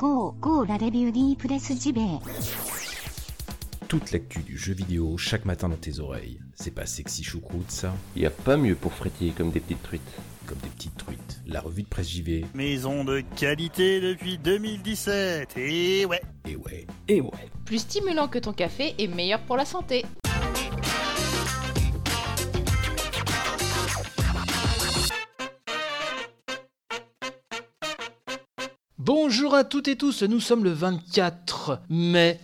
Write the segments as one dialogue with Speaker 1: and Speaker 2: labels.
Speaker 1: la review di Presse JV.
Speaker 2: Toute l'actu du jeu vidéo chaque matin dans tes oreilles. C'est pas sexy choucroute ça?
Speaker 3: Y a pas mieux pour frétiller comme des petites truites.
Speaker 2: Comme des petites truites. La revue de Presse JV.
Speaker 4: Maison de qualité depuis 2017. Et ouais.
Speaker 2: Et ouais.
Speaker 3: Et ouais.
Speaker 5: Plus stimulant que ton café et meilleur pour la santé.
Speaker 6: Bonjour à toutes et tous, nous sommes le 24 mai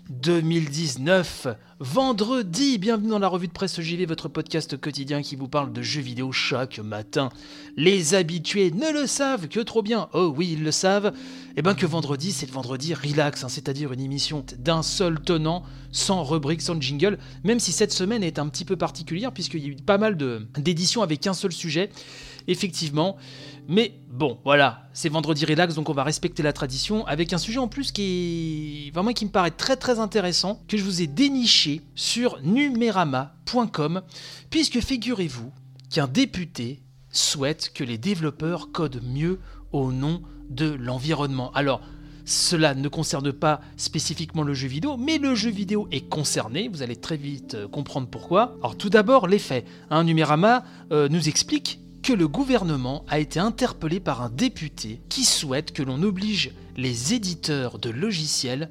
Speaker 6: 2019, vendredi, bienvenue dans la revue de Presse JV, votre podcast quotidien qui vous parle de jeux vidéo chaque matin. Les habitués ne le savent que trop bien, oh oui ils le savent, que vendredi c'est le vendredi relax, c'est-à-dire une émission d'un seul tenant, sans rubrique, sans jingle, même si cette semaine est un petit peu particulière puisqu'il y a eu pas mal d'éditions avec un seul sujet, effectivement. Mais bon, voilà, c'est vendredi relax, donc on va respecter la tradition avec un sujet en plus qui me paraît très très intéressant, que je vous ai déniché sur numerama.com, puisque figurez-vous qu'un député souhaite que les développeurs codent mieux au nom de l'environnement. Alors, cela ne concerne pas spécifiquement le jeu vidéo, mais le jeu vidéo est concerné, vous allez très vite comprendre pourquoi. Alors tout d'abord, les faits. Numérama nous explique que le gouvernement a été interpellé par un député qui souhaite que l'on oblige les éditeurs de logiciels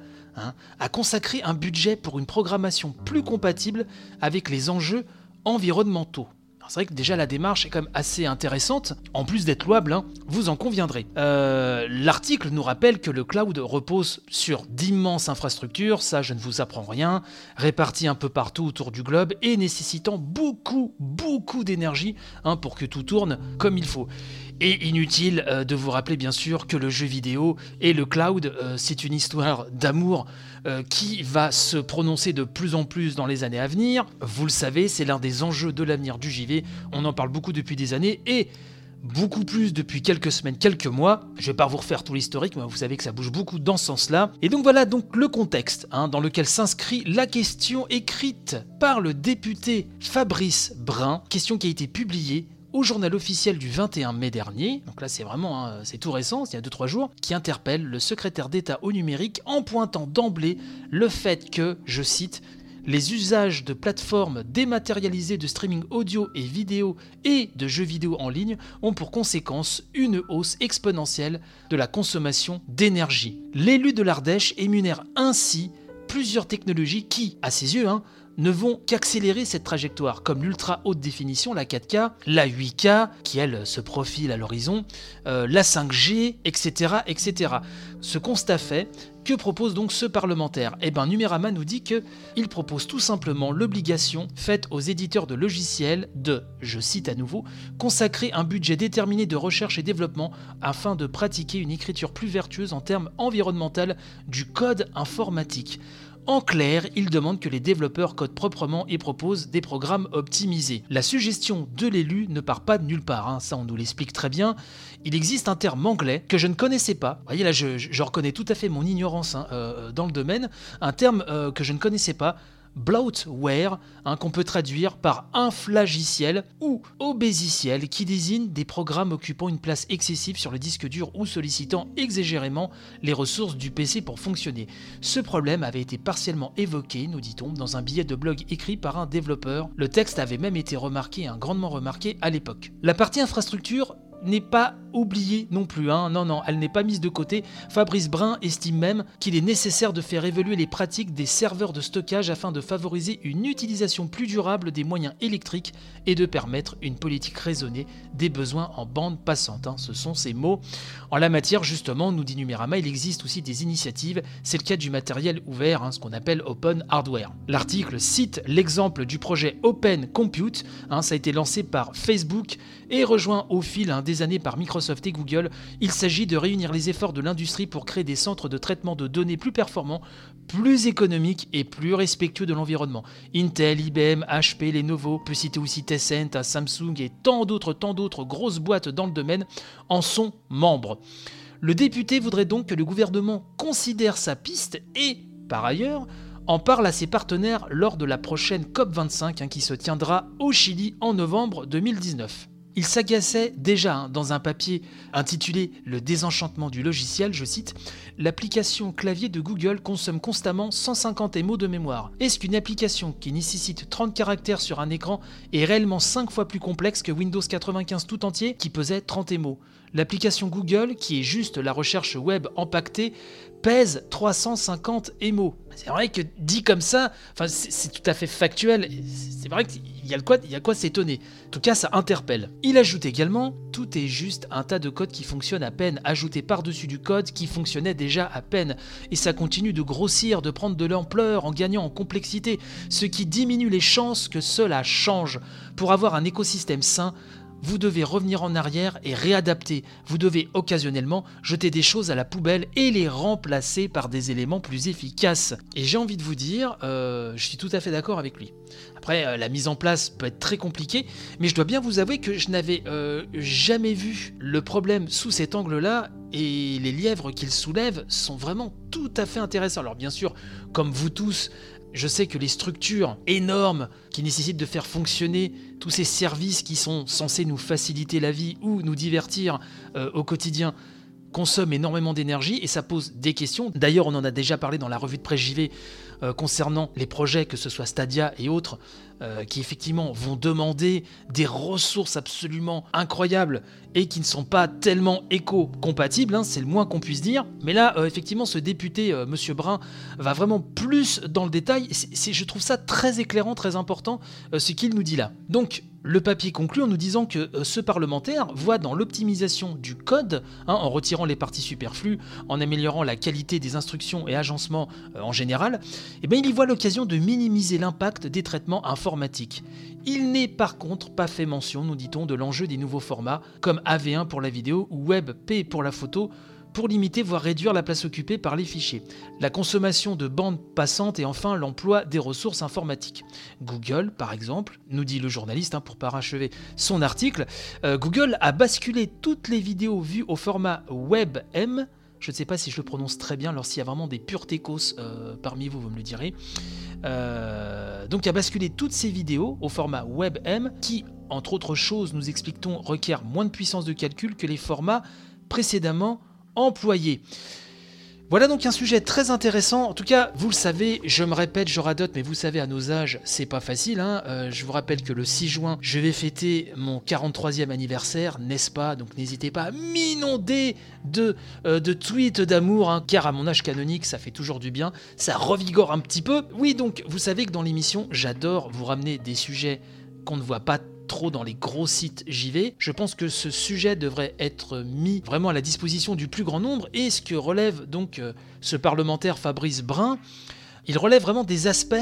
Speaker 6: à consacrer un budget pour une programmation plus compatible avec les enjeux environnementaux. C'est vrai que déjà la démarche est quand même assez intéressante, en plus d'être louable, vous en conviendrez. L'article nous rappelle que le cloud repose sur d'immenses infrastructures, ça je ne vous apprends rien, réparties un peu partout autour du globe et nécessitant beaucoup d'énergie pour que tout tourne comme il faut. Et inutile de vous rappeler bien sûr que le jeu vidéo et le cloud, c'est une histoire d'amour qui va se prononcer de plus en plus dans les années à venir. Vous le savez, c'est l'un des enjeux de l'avenir du JV. On en parle beaucoup depuis des années et beaucoup plus depuis quelques semaines, quelques mois. Je vais pas vous refaire tout l'historique, mais vous savez que ça bouge beaucoup dans ce sens-là. Et donc voilà donc le contexte dans lequel s'inscrit la question écrite par le député Fabrice Brun, question qui a été publiée au journal officiel du 21 mai dernier, donc là c'est vraiment, c'est tout récent, il y a 2-3 jours, qui interpelle le secrétaire d'État au numérique en pointant d'emblée le fait que, je cite, les usages de plateformes dématérialisées de streaming audio et vidéo et de jeux vidéo en ligne ont pour conséquence une hausse exponentielle de la consommation d'énergie. L'élu de l'Ardèche énumère ainsi plusieurs technologies qui, à ses yeux, ne vont qu'accélérer cette trajectoire, comme l'ultra haute définition, la 4K, la 8K, qui elle se profile à l'horizon, la 5G, etc., etc. Ce constat fait, que propose donc ce parlementaire ? Numérama nous dit qu'il propose tout simplement l'obligation faite aux éditeurs de logiciels de, je cite à nouveau, consacrer un budget déterminé de recherche et développement afin de pratiquer une écriture plus vertueuse en termes environnementaux du code informatique. En clair, il demande que les développeurs codent proprement et proposent des programmes optimisés. La suggestion de l'élu ne part pas de nulle part, ça on nous l'explique très bien. Il existe un terme anglais que je ne connaissais pas. Vous voyez là, je reconnais tout à fait mon ignorance dans le domaine. Un terme que je ne connaissais pas. Bloatware, qu'on peut traduire par inflagiciel ou obésiciel, qui désigne des programmes occupant une place excessive sur le disque dur ou sollicitant exagérément les ressources du PC pour fonctionner. Ce problème avait été partiellement évoqué, nous dit-on, dans un billet de blog écrit par un développeur. Le texte avait même été grandement remarqué à l'époque. La partie infrastructure n'est pas oubliée non plus, non, elle n'est pas mise de côté. Fabrice Brun estime même qu'il est nécessaire de faire évoluer les pratiques des serveurs de stockage afin de favoriser une utilisation plus durable des moyens électriques et de permettre une politique raisonnée des besoins en bande passante. Ce sont ces mots. En la matière, justement, nous dit Numérama, il existe aussi des initiatives, c'est le cas du matériel ouvert, ce qu'on appelle Open Hardware. L'article cite l'exemple du projet Open Compute, ça a été lancé par Facebook et rejoint au fil des années par Microsoft et Google. Il s'agit de réunir les efforts de l'industrie pour créer des centres de traitement de données plus performants, plus économiques et plus respectueux de l'environnement. Intel, IBM, HP, Lenovo, on peut citer aussi Tencent, Samsung et tant d'autres grosses boîtes dans le domaine en sont membres. Le député voudrait donc que le gouvernement considère sa piste et, par ailleurs, en parle à ses partenaires lors de la prochaine COP25 qui se tiendra au Chili en novembre 2019. Il s'agaçait déjà dans un papier intitulé « Le désenchantement du logiciel », je cite, « l'application clavier de Google consomme constamment 150 MO de mémoire. Est-ce qu'une application qui nécessite 30 caractères sur un écran est réellement 5 fois plus complexe que Windows 95 tout entier qui pesait 30 MO? L'application Google, qui est juste la recherche web empaquetée, pèse 350 MO. C'est vrai que dit comme ça, c'est tout à fait factuel, c'est vrai qu'il y a de quoi s'étonner. En tout cas, ça interpelle. Il ajoute également, tout est juste un tas de code qui fonctionne à peine, ajouté par-dessus du code qui fonctionnait déjà à peine. Et ça continue de grossir, de prendre de l'ampleur en gagnant en complexité, ce qui diminue les chances que cela change. Pour avoir un écosystème sain, vous devez revenir en arrière et réadapter. Vous devez occasionnellement jeter des choses à la poubelle et les remplacer par des éléments plus efficaces. Et j'ai envie de vous dire, je suis tout à fait d'accord avec lui. Après, la mise en place peut être très compliquée, mais je dois bien vous avouer que je n'avais jamais vu le problème sous cet angle-là, et les lièvres qu'il soulève sont vraiment tout à fait intéressants. Alors bien sûr, comme vous tous, je sais que les structures énormes qui nécessitent de faire fonctionner tous ces services qui sont censés nous faciliter la vie ou nous divertir au quotidien consomment énormément d'énergie et ça pose des questions. D'ailleurs, on en a déjà parlé dans la revue de presse JV concernant les projets, que ce soit Stadia et autres, qui effectivement vont demander des ressources absolument incroyables et qui ne sont pas tellement éco-compatibles, c'est le moins qu'on puisse dire. Mais là, effectivement, ce député, Monsieur Brun, va vraiment plus dans le détail. Je trouve ça très éclairant, très important, ce qu'il nous dit là. Donc, le papier conclut en nous disant que ce parlementaire voit dans l'optimisation du code, en retirant les parties superflues, en améliorant la qualité des instructions et agencements en général, il y voit l'occasion de minimiser l'impact des traitements informatiques. Il n'est par contre pas fait mention, nous dit-on, de l'enjeu des nouveaux formats, comme AV1 pour la vidéo ou WebP pour la photo, pour limiter voire réduire la place occupée par les fichiers, la consommation de bandes passantes et enfin l'emploi des ressources informatiques. Google, par exemple, nous dit le journaliste, pour parachever son article, Google a basculé toutes les vidéos vues au format WebM. Je ne sais pas si je le prononce très bien, alors s'il y a vraiment des purs techos parmi vous, vous me le direz. Donc a basculé toutes ces vidéos au format WebM qui, entre autres choses, nous explique-t-on, requiert moins de puissance de calcul que les formats précédemment employés. Voilà donc un sujet très intéressant. En tout cas, vous le savez, je me répète, je radote, mais vous savez, à nos âges, c'est pas facile. Je vous rappelle que le 6 juin, je vais fêter mon 43e anniversaire, n'est-ce pas? Donc n'hésitez pas à m'inonder de tweets d'amour, car à mon âge canonique, ça fait toujours du bien. Ça revigore un petit peu. Oui, donc vous savez que dans l'émission, j'adore vous ramener des sujets qu'on ne voit pas trop dans les gros sites JV. Je pense que ce sujet devrait être mis vraiment à la disposition du plus grand nombre, et ce que relève donc ce parlementaire Fabrice Brun, il relève vraiment des aspects,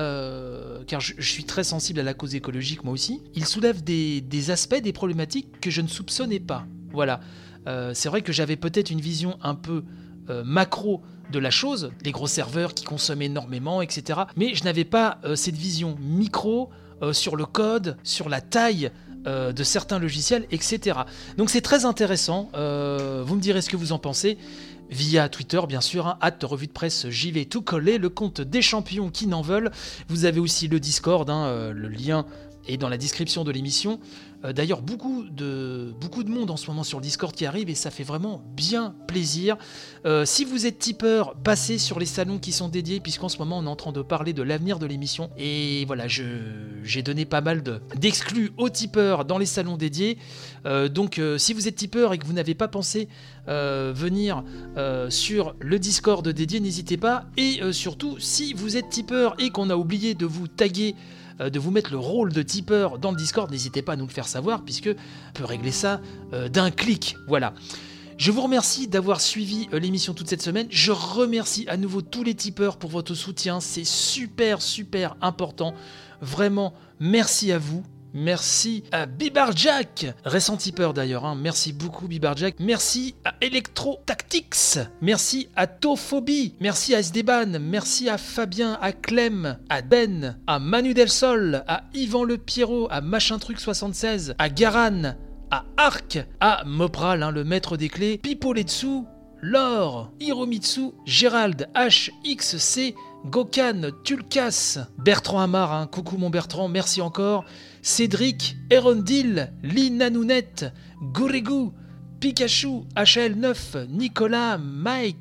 Speaker 6: car je suis très sensible à la cause écologique moi aussi, il soulève des aspects, des problématiques que je ne soupçonnais pas. Voilà, c'est vrai que j'avais peut-être une vision un peu macro de la chose, les gros serveurs qui consomment énormément, etc. Mais je n'avais pas cette vision micro sur le code, sur la taille de certains logiciels, etc. Donc c'est très intéressant, vous me direz ce que vous en pensez, via Twitter bien sûr, @revue de presse JV tout collé, le compte des champions qui n'en veulent. Vous avez aussi le Discord, le lien est dans la description de l'émission. D'ailleurs, beaucoup de monde en ce moment sur le Discord qui arrive et ça fait vraiment bien plaisir. Si vous êtes tipeur, passez sur les salons qui sont dédiés, puisqu'en ce moment on est en train de parler de l'avenir de l'émission. Et voilà, j'ai donné pas mal d'exclus aux tipeurs dans les salons dédiés. Donc si vous êtes tipeur et que vous n'avez pas pensé venir sur le Discord dédié, n'hésitez pas. Et surtout, si vous êtes tipeur et qu'on a oublié de vous taguer, de vous mettre le rôle de tipeur dans le Discord, n'hésitez pas à nous le faire savoir, puisque on peut régler ça d'un clic. Voilà. Je vous remercie d'avoir suivi l'émission toute cette semaine. Je remercie à nouveau tous les tipeurs pour votre soutien. C'est super important. Vraiment, merci à vous. Merci à Bibarjack, récent tipeur d'ailleurs, merci beaucoup Bibarjack. Merci à Electro Tactics, merci à Tophobie, merci à Sdeban, merci à Fabien, à Clem, à Ben, à Manu Del Sol, à Yvan Le Pierrot, à Machin Truc 76, à Garan, à Arc, à Mopral, le maître des clés, Pipoletsu, Laure, Hiromitsu, Gérald, HXC, Gokan, Tulkas, Bertrand Amar, coucou mon Bertrand, merci encore, Cédric, Erondil, Linanounet, Gourégou, Pikachu, HL9, Nicolas, Mike,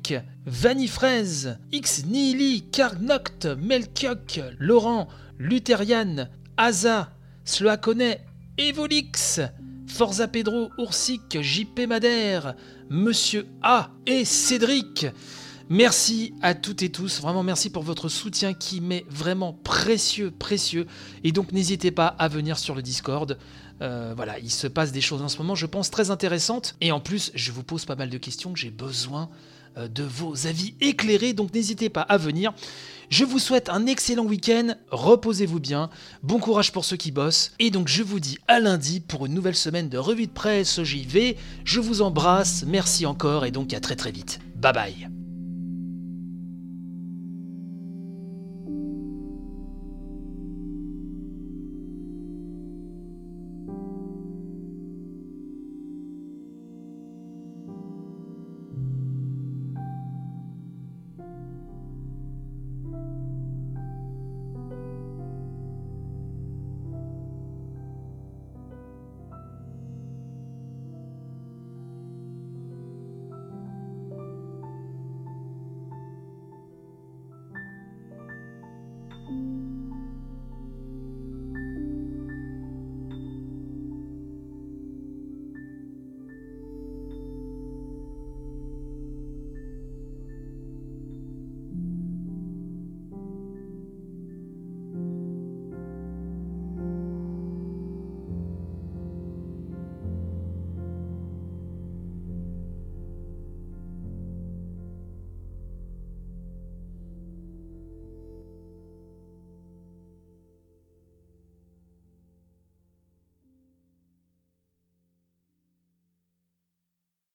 Speaker 6: Vanifraise, X Nihili, Carnoct, Melchiok, Laurent, Lutherian, Asa, Sloakone, Evolix, Forza Pedro, Oursic, JP Madère, Monsieur A et Cédric. Merci à toutes et tous, vraiment merci pour votre soutien qui m'est vraiment précieux. Et donc n'hésitez pas à venir sur le Discord. Voilà, il se passe des choses en ce moment, je pense, très intéressantes. Et en plus, je vous pose pas mal de questions, j'ai besoin de vos avis éclairés, donc n'hésitez pas à venir. Je vous souhaite un excellent week-end, reposez-vous bien, bon courage pour ceux qui bossent, et donc je vous dis à lundi pour une nouvelle semaine de revue de presse JV. Je vous embrasse, merci encore, et donc à très vite. Bye bye.